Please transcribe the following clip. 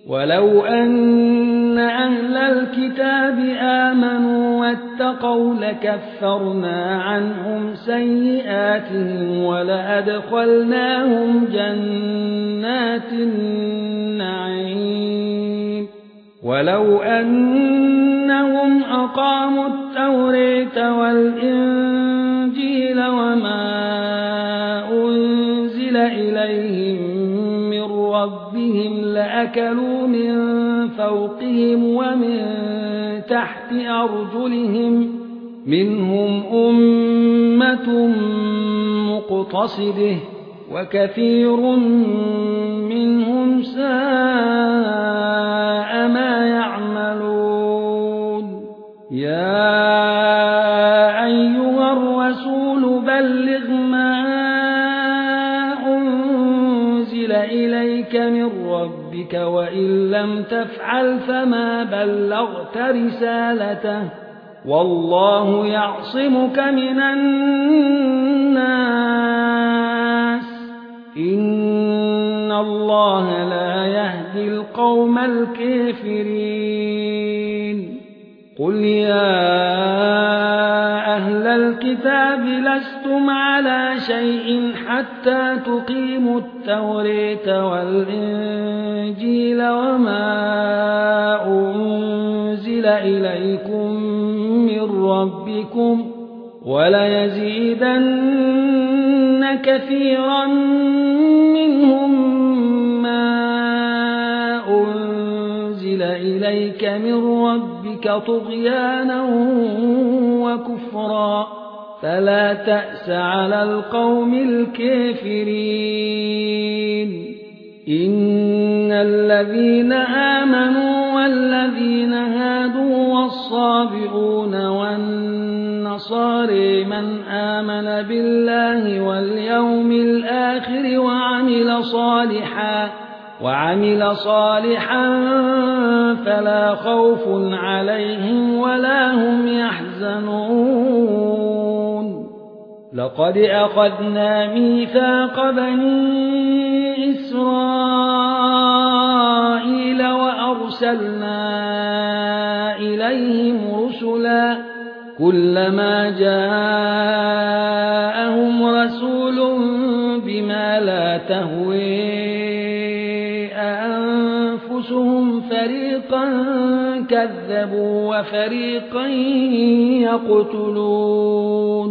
ولو أن أهل الكتاب آمنوا واتقوا لكفرنا عنهم سيئاتهم ولأدخلناهم جنات النعيم ولو أنهم أقاموا التوراة والإنجيل وما أنزل إليهم من ربهم لأكلوا من فوقهم ومن تحت أرجلهم منهم أمة مقتصدة وكثير منهم ساء ما يعملون يا أيها الرسول بلغ ما أنزل إليك من ربك وإن لم تفعل فما بلغت رسالته والله يعصمك من الناس إن الله لا يهدي القوم الكافرين قل يا أهل الكتاب لستم على شيء حتى تقيموا التوراة والإنجيل وما أنزل إليكم من ربكم وليزيدن كثيرا منهم ما أنزل إليك من ربك طغيانا وكفرا فلا تأس على القوم الكافرين إن الذين آمنوا والذين هادوا والصابئون والنصارى من آمن بالله واليوم الآخر وعمل صالحا فلا خوف عليهم ولا هم يحزنون لقد أخذنا ميثاق بني إسرائيل وأرسلنا إليهم رسلا كلما جاءهم رسول بما لا تهوي أنفسهم فريقا كذبوا وفريقا يقتلون